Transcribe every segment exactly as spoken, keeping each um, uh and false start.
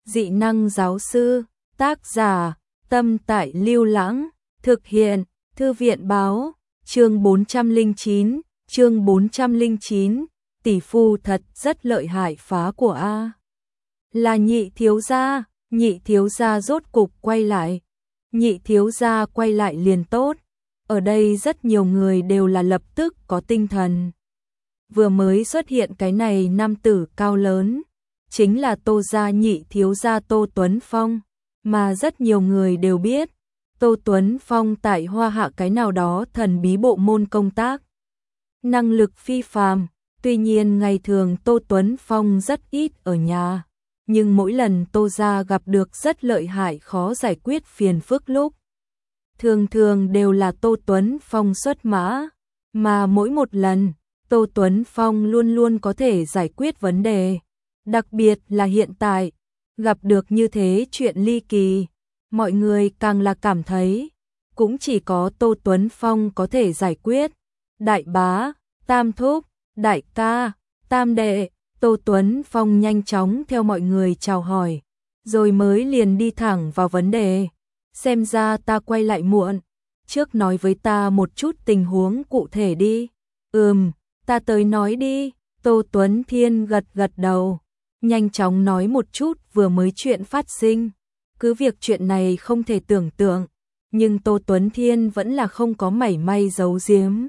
Dị năng giáo sư, tác giả, Tâm Tại Lưu Lãng, thực hiện, Thư viện báo, chương bốn trăm lẻ chín, chương bốn trăm lẻ chín, tỷ phu thật rất lợi hại phá của A. Là Nhị thiếu gia, Nhị thiếu gia rốt cục quay lại. Nhị thiếu gia quay lại liền tốt. Ở đây rất nhiều người đều là lập tức có tinh thần. Vừa mới xuất hiện cái này nam tử cao lớn, chính là Tô gia nhị thiếu gia Tô Tuấn Phong, mà rất nhiều người đều biết, Tô Tuấn Phong tại Hoa Hạ cái nào đó thần bí bộ môn công tác. Năng lực phi phàm, tuy nhiên ngày thường Tô Tuấn Phong rất ít ở nhà, nhưng mỗi lần Tô gia gặp được rất lợi hại khó giải quyết phiền phức lúc, thường thường đều là Tô Tuấn Phong xuất mã, mà mỗi một lần, Tô Tuấn Phong luôn luôn có thể giải quyết vấn đề. Đặc biệt là hiện tại, gặp được như thế chuyện ly kỳ, mọi người càng là cảm thấy, cũng chỉ có Tô Tuấn Phong có thể giải quyết. Đại bá, tam thúc, đại ca, tam đệ, Tô Tuấn Phong nhanh chóng theo mọi người chào hỏi, rồi mới liền đi thẳng vào vấn đề. Xem ra ta quay lại muộn, trước nói với ta một chút tình huống cụ thể đi. Ừm, ta tới nói đi, Tô Tuấn Thiên gật gật đầu, nhanh chóng nói một chút vừa mới chuyện phát sinh. Cứ việc chuyện này không thể tưởng tượng, nhưng Tô Tuấn Thiên vẫn là không có mảy may giấu giếm.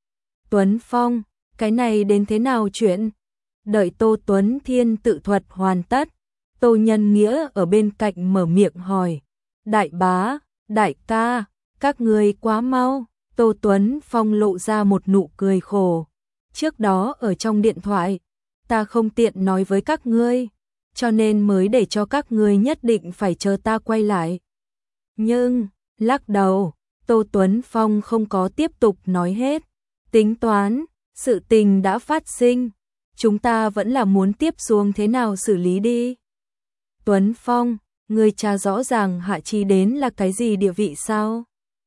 Tuấn Phong, cái này đến thế nào chuyện? Đợi Tô Tuấn Thiên tự thuật hoàn tất, Tô Nhân Nghĩa ở bên cạnh mở miệng hỏi. Đại bá, đại ca, các người quá mau. Tô Tuấn Phong lộ ra một nụ cười khổ. Trước đó ở trong điện thoại, ta không tiện nói với các ngươi, cho nên mới để cho các ngươi nhất định phải chờ ta quay lại. Nhưng, lắc đầu, Tô Tuấn Phong không có tiếp tục nói hết. Tính toán, sự tình đã phát sinh, chúng ta vẫn là muốn tiếp xuống thế nào xử lý đi. Tuấn Phong, người cha rõ ràng Hạ Chi đến là cái gì địa vị sao?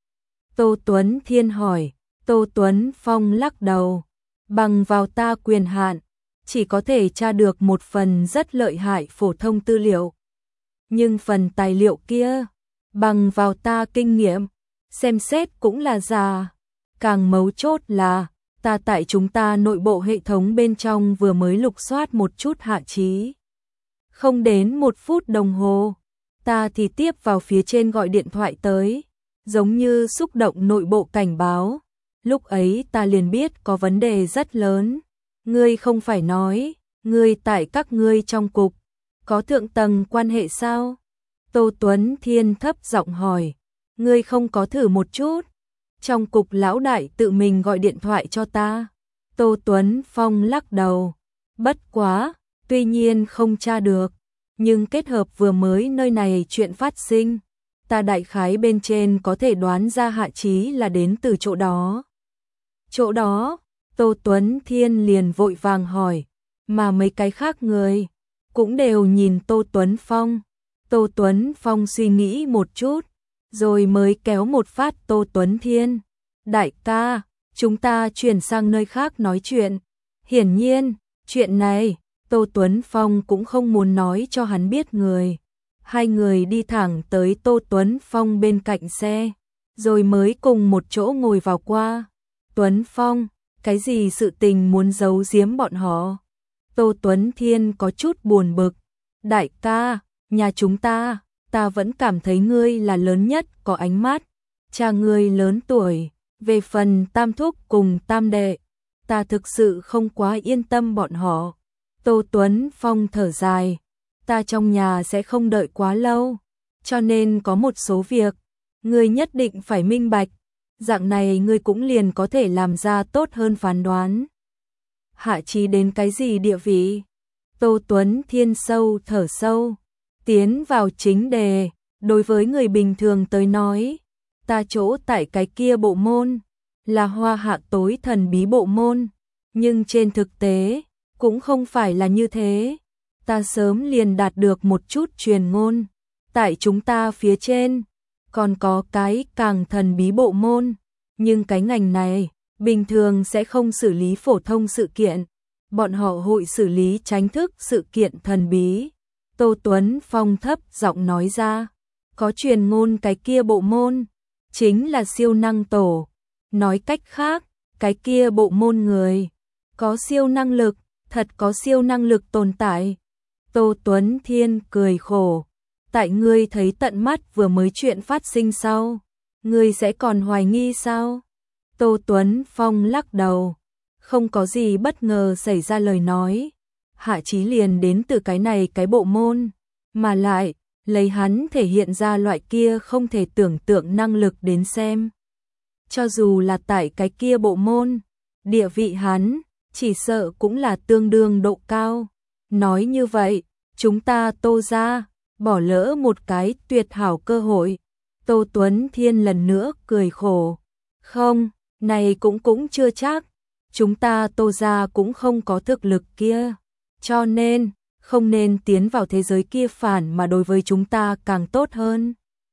Tô Tuấn Thiên hỏi. Tô Tuấn Phong lắc đầu. Bằng vào ta quyền hạn, chỉ có thể tra được một phần rất lợi hại phổ thông tư liệu. Nhưng phần tài liệu kia, bằng vào ta kinh nghiệm, xem xét cũng là giả. Càng mấu chốt là, ta tại chúng ta nội bộ hệ thống bên trong vừa mới lục soát một chút Hạ Chí. Không đến một phút đồng hồ, ta thì tiếp vào phía trên gọi điện thoại tới, giống như xúc động nội bộ cảnh báo. Lúc ấy ta liền biết có vấn đề rất lớn. Ngươi không phải nói, ngươi tại các ngươi trong cục, có thượng tầng quan hệ sao? Tô Tuấn Thiên thấp giọng hỏi. Ngươi không có thử một chút? Trong cục lão đại tự mình gọi điện thoại cho ta. Tô Tuấn Phong lắc đầu. Bất quá, tuy nhiên không tra được, nhưng kết hợp vừa mới nơi này chuyện phát sinh, ta đại khái bên trên có thể đoán ra Hạ Chí là đến từ chỗ đó. Chỗ đó, Tô Tuấn Thiên liền vội vàng hỏi, mà mấy cái khác người cũng đều nhìn Tô Tuấn Phong. Tô Tuấn Phong suy nghĩ một chút, rồi mới kéo một phát Tô Tuấn Thiên. Đại ca, chúng ta chuyển sang nơi khác nói chuyện. Hiển nhiên, chuyện này, Tô Tuấn Phong cũng không muốn nói cho hắn biết người. Hai người đi thẳng tới Tô Tuấn Phong bên cạnh xe, rồi mới cùng một chỗ ngồi vào qua. Tuấn Phong, cái gì sự tình muốn giấu giếm bọn họ? Tô Tuấn Thiên có chút buồn bực. Đại ca, nhà chúng ta, ta vẫn cảm thấy ngươi là lớn nhất có ánh mắt. Cha ngươi lớn tuổi, về phần tam thúc cùng tam đệ, ta thực sự không quá yên tâm bọn họ. Tô Tuấn Phong thở dài. Ta trong nhà sẽ không đợi quá lâu, cho nên có một số việc, ngươi nhất định phải minh bạch. Dạng này ngươi cũng liền có thể làm ra tốt hơn phán đoán. Hạ Chí đến cái gì địa vị? Tô Tuấn Thiên sâu thở sâu, tiến vào chính đề. Đối với người bình thường tới nói, ta chỗ tại cái kia bộ môn, là Hoa Hạ tối thần bí bộ môn. Nhưng trên thực tế, cũng không phải là như thế. Ta sớm liền đạt được một chút truyền ngôn. Tại chúng ta phía trên, còn có cái càng thần bí bộ môn, nhưng cái ngành này bình thường sẽ không xử lý phổ thông sự kiện, bọn họ hội xử lý chính thức sự kiện thần bí. Tô Tuấn Phong thấp giọng nói ra, có truyền ngôn cái kia bộ môn chính là siêu năng tổ, nói cách khác, cái kia bộ môn người có siêu năng lực, thật có siêu năng lực tồn tại. Tô Tuấn Thiên cười khổ, tại ngươi thấy tận mắt vừa mới chuyện phát sinh sau, ngươi sẽ còn hoài nghi sao? Tô Tuấn Phong lắc đầu, không có gì bất ngờ xảy ra lời nói, Hạ Chí liền đến từ cái này cái bộ môn, mà lại, lấy hắn thể hiện ra loại kia không thể tưởng tượng năng lực đến xem. Cho dù là tại cái kia bộ môn, địa vị hắn, chỉ sợ cũng là tương đương độ cao. Nói như vậy, chúng ta Tô gia bỏ lỡ một cái tuyệt hảo cơ hội. Tô Tuấn Thiên lần nữa cười khổ. Không, này cũng cũng chưa chắc. Chúng ta Tô gia cũng không có thực lực kia. Cho nên, không nên tiến vào thế giới kia phản mà đối với chúng ta càng tốt hơn.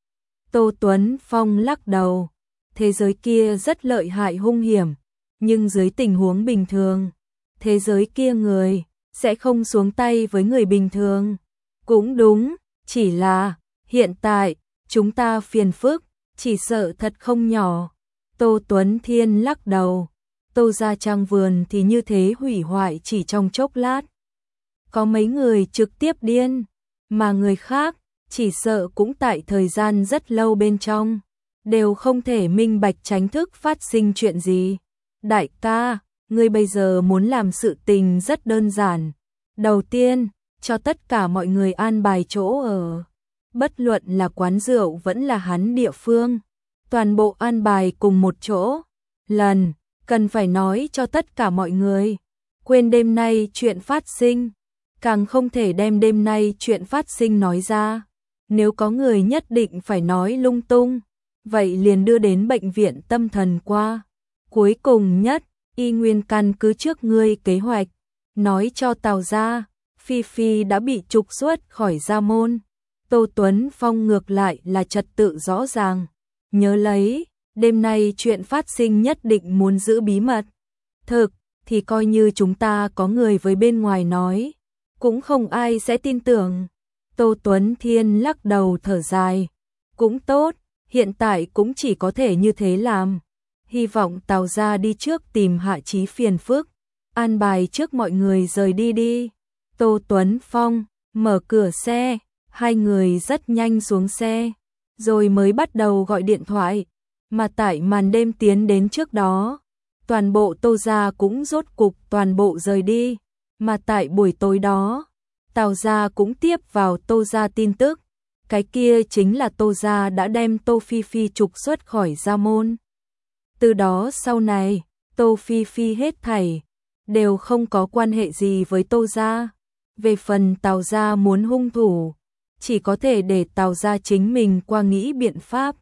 Tô Tuấn Phong lắc đầu. Thế giới kia rất lợi hại hung hiểm. Nhưng dưới tình huống bình thường, thế giới kia người sẽ không xuống tay với người bình thường. Cũng đúng, chỉ là hiện tại chúng ta phiền phức, chỉ sợ thật không nhỏ. Tô Tuấn Thiên lắc đầu. Tô gia trang vườn thì như thế hủy hoại chỉ trong chốc lát. Có mấy người trực tiếp điên, mà người khác chỉ sợ cũng tại thời gian rất lâu bên trong, đều không thể minh bạch tránh thức phát sinh chuyện gì. Đại ca, ngươi bây giờ muốn làm sự tình rất đơn giản. Đầu tiên, cho tất cả mọi người an bài chỗ ở. Bất luận là quán rượu vẫn là hắn địa phương. Toàn bộ an bài cùng một chỗ. Lần, cần phải nói cho tất cả mọi người. Quên đêm nay chuyện phát sinh. Càng không thể đem đêm nay chuyện phát sinh nói ra. Nếu có người nhất định phải nói lung tung, vậy liền đưa đến bệnh viện tâm thần qua. Cuối cùng nhất, y nguyên căn cứ trước ngươi kế hoạch, nói cho Tào gia, Phi Phi đã bị trục xuất khỏi gia môn. Tô Tuấn Phong ngược lại là trật tự rõ ràng. Nhớ lấy, đêm nay chuyện phát sinh nhất định muốn giữ bí mật. Thực, thì coi như chúng ta có người với bên ngoài nói, cũng không ai sẽ tin tưởng. Tô Tuấn Thiên lắc đầu thở dài. Cũng tốt, hiện tại cũng chỉ có thể như thế làm. Hy vọng Tào gia đi trước tìm Hạ Chí phiền phức, an bài trước mọi người rời đi đi. Tô Tuấn Phong mở cửa xe, hai người rất nhanh xuống xe, rồi mới bắt đầu gọi điện thoại. Mà tại màn đêm tiến đến trước đó, toàn bộ Tô gia cũng rốt cục toàn bộ rời đi. Mà tại buổi tối đó, Tào gia cũng tiếp vào Tô gia tin tức, cái kia chính là Tô gia đã đem Tô Phi Phi trục xuất khỏi gia môn. Từ đó sau này, Tô Phi Phi hết thảy đều không có quan hệ gì với Tô gia. Về phần Tào gia muốn hung thủ, chỉ có thể để Tào gia chính mình qua nghĩ biện pháp.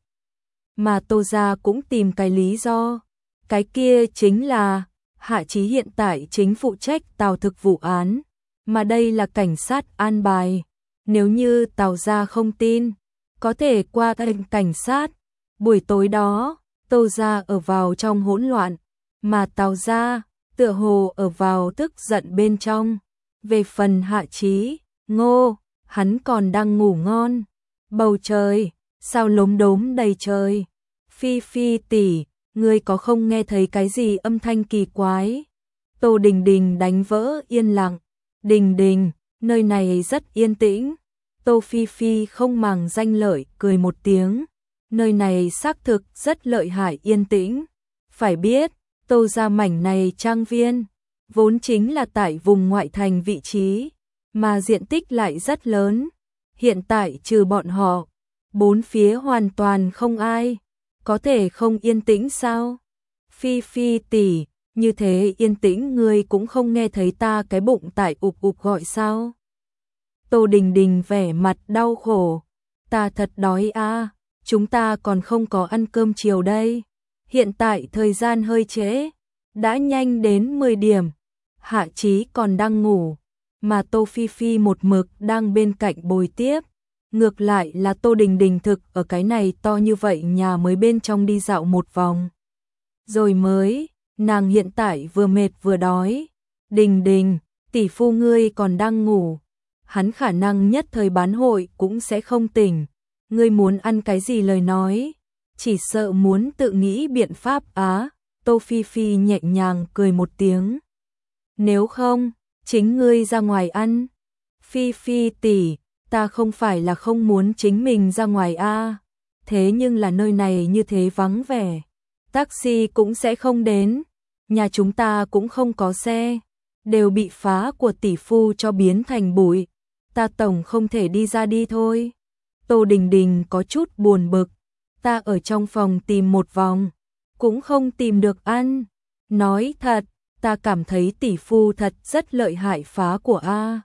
Mà Tô gia cũng tìm cái lý do, cái kia chính là Hạ Chí hiện tại chính phụ trách Tào thực vụ án, mà đây là cảnh sát an bài. Nếu như Tào gia không tin, có thể qua kênh cảnh sát. Buổi tối đó, Tô gia ở vào trong hỗn loạn, mà Tào gia tựa hồ ở vào tức giận bên trong. Về phần Hạ Chí, Ngô, hắn còn đang ngủ ngon. Bầu trời, sao lốm đốm đầy trời. Phi Phi tỷ, ngươi có không nghe thấy cái gì âm thanh kỳ quái? Tô Đình Đình đánh vỡ yên lặng. Đình Đình, nơi này rất yên tĩnh. Tô Phi Phi không màng danh lợi cười một tiếng. Nơi này xác thực rất lợi hại yên tĩnh. Phải biết, Tô gia mảnh này trang viên, vốn chính là tại vùng ngoại thành vị trí, mà diện tích lại rất lớn. Hiện tại trừ bọn họ, bốn phía hoàn toàn không ai, có thể không yên tĩnh sao? Phi Phi tỷ, như thế yên tĩnh ngươi cũng không nghe thấy ta cái bụng tại ụp ụp gọi sao? Tô Đình Đình vẻ mặt đau khổ. Ta thật đói à, chúng ta còn không có ăn cơm chiều đây. Hiện tại thời gian hơi trễ, đã nhanh đến mười điểm. Hạ Chí còn đang ngủ, mà Tô Phi Phi một mực đang bên cạnh bồi tiếp. Ngược lại là Tô Đình Đình thực ở cái này to như vậy nhà mới bên trong đi dạo một vòng. Rồi mới, nàng hiện tại vừa mệt vừa đói. Đình Đình, tỷ phu ngươi còn đang ngủ. hắn khả năng nhất thời bán hội cũng sẽ không tỉnh. Ngươi muốn ăn cái gì lời nói, chỉ sợ muốn tự nghĩ biện pháp á. Tô Phi Phi nhẹ nhàng cười một tiếng. Nếu không, chính ngươi ra ngoài ăn. Phi Phi tỷ, ta không phải là không muốn chính mình ra ngoài a, thế nhưng là nơi này như thế vắng vẻ, taxi cũng sẽ không đến, nhà chúng ta cũng không có xe, đều bị phá của tỷ phu cho biến thành bụi, ta tổng không thể đi ra đi thôi. Tô Đình Đình có chút buồn bực, ta ở trong phòng tìm một vòng, cũng không tìm được ăn. Nói thật, ta cảm thấy tỷ phu thật rất lợi hại phá của a,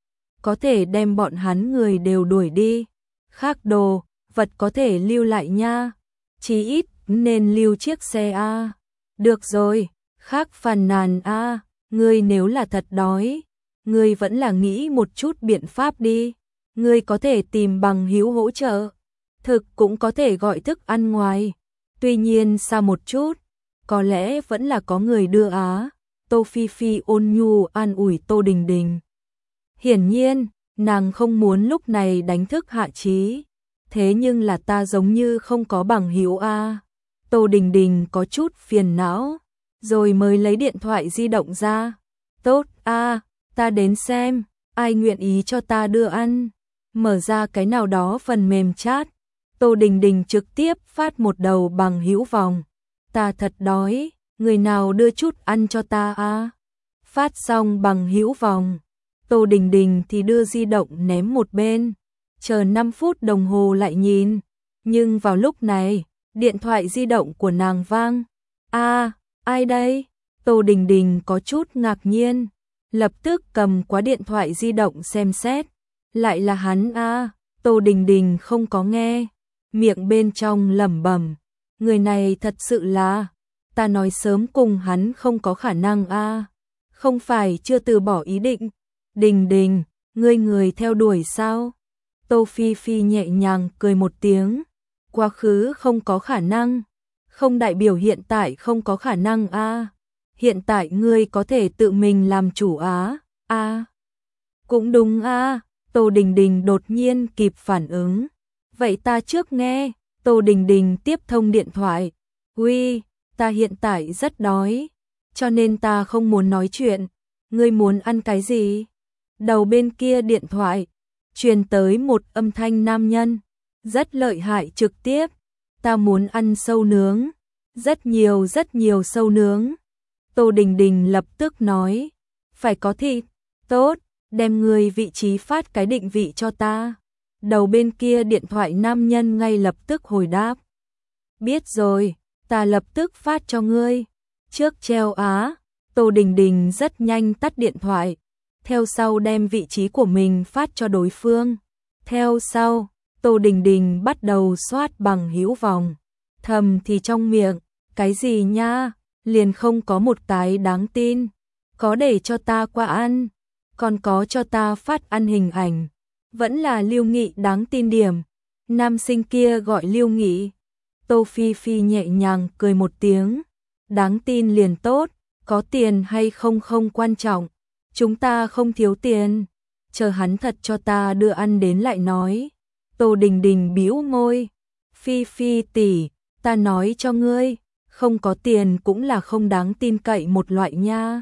có thể đem bọn hắn người đều đuổi đi, khác đồ, vật có thể lưu lại nha, chí ít nên lưu chiếc xe a. Được rồi, khác phàn nàn a, ngươi nếu là thật đói, ngươi vẫn là nghĩ một chút biện pháp đi, ngươi có thể tìm bằng hữu hỗ trợ, thực cũng có thể gọi thức ăn ngoài, tuy nhiên xa một chút, có lẽ vẫn là có người đưa á. Tô Phi Phi ôn nhu an ủi Tô Đình Đình. Hiển nhiên, nàng không muốn lúc này đánh thức Hạ Chí, thế nhưng là ta giống như không có bằng hữu a. Tô Đình Đình có chút phiền não, rồi mới lấy điện thoại di động ra. Tốt a, ta đến xem, ai nguyện ý cho ta đưa ăn. Mở ra cái nào đó phần mềm chat, Tô Đình Đình trực tiếp phát một đầu bằng hữu vòng. Ta thật đói, người nào đưa chút ăn cho ta a. Phát xong bằng hữu vòng, Tô Đình Đình thì đưa di động ném một bên, chờ năm phút đồng hồ lại nhìn, nhưng vào lúc này, điện thoại di động của nàng vang. A, ai đây? Tô Đình Đình có chút ngạc nhiên, lập tức cầm qua điện thoại di động xem xét, lại là hắn a. Tô Đình Đình không có nghe, miệng bên trong lẩm bẩm, người này thật sự là, ta nói sớm cùng hắn không có khả năng a. Không phải chưa từ bỏ ý định. Đình Đình, ngươi người theo đuổi sao? Tô Phi Phi nhẹ nhàng cười một tiếng, quá khứ không có khả năng, không đại biểu hiện tại không có khả năng a. Hiện tại ngươi có thể tự mình làm chủ á. A. Cũng đúng a. Tô Đình Đình đột nhiên kịp phản ứng. Vậy ta trước nghe. Tô Đình Đình tiếp thông điện thoại. Uy, ta hiện tại rất đói, cho nên ta không muốn nói chuyện. Ngươi muốn ăn cái gì? Đầu bên kia điện thoại truyền tới một âm thanh nam nhân, rất lợi hại trực tiếp. Ta muốn ăn sâu nướng, rất nhiều rất nhiều sâu nướng. Tô Đình Đình lập tức nói, phải có thịt. Tốt, đem người vị trí phát cái định vị cho ta. Đầu bên kia điện thoại nam nhân ngay lập tức hồi đáp. Biết rồi, ta lập tức phát cho ngươi. Trước treo á. Tô Đình Đình rất nhanh tắt điện thoại, theo sau đem vị trí của mình phát cho đối phương. Theo sau, Tô Đình Đình bắt đầu soát bằng hữu vòng, thầm thì trong miệng, cái gì nha, liền không có một cái đáng tin, có để cho ta qua ăn, còn có cho ta phát ăn hình ảnh, vẫn là Lưu Nghị đáng tin điểm. Nam sinh kia gọi Lưu Nghị. Tô Phi Phi nhẹ nhàng cười một tiếng, đáng tin liền tốt. Có tiền hay không không quan trọng, chúng ta không thiếu tiền, chờ hắn thật cho ta đưa ăn đến lại nói. Tô Đình Đình bĩu môi, Phi Phi tỷ, ta nói cho ngươi, không có tiền cũng là không đáng tin cậy một loại nha.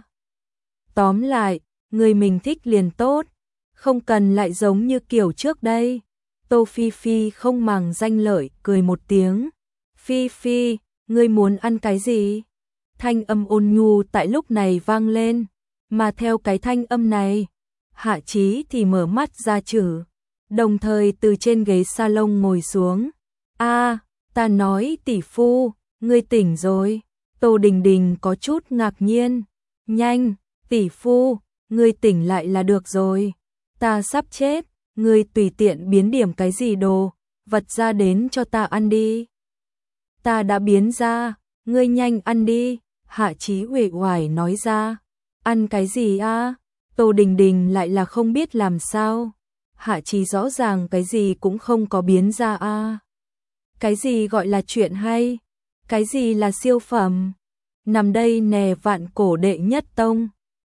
Tóm lại, người mình thích liền tốt, không cần lại giống như kiểu trước đây. Tô Phi Phi không màng danh lợi cười một tiếng. Phi Phi, ngươi muốn ăn cái gì? Thanh âm ôn nhu tại lúc này vang lên, mà theo cái thanh âm này, Hạ Chí thì mở mắt ra chử, đồng thời từ trên ghế salon ngồi xuống. A, ta nói tỷ phu, ngươi tỉnh rồi. Tô Đình Đình có chút ngạc nhiên. Nhanh, tỷ phu, ngươi tỉnh lại là được rồi. Ta sắp chết, ngươi tùy tiện biến điểm cái gì đồ, vật ra đến cho ta ăn đi. Ta đã biến ra, ngươi nhanh ăn đi. Hạ Chí uể oải nói ra. Ăn cái gì a? Tô Đình Đình lại là không biết làm sao. Hạ Chí rõ ràng cái gì cũng không có biến ra a. Cái gì gọi là chuyện hay? Cái gì là siêu phẩm? Nằm đây nè vạn cổ đệ nhất tông.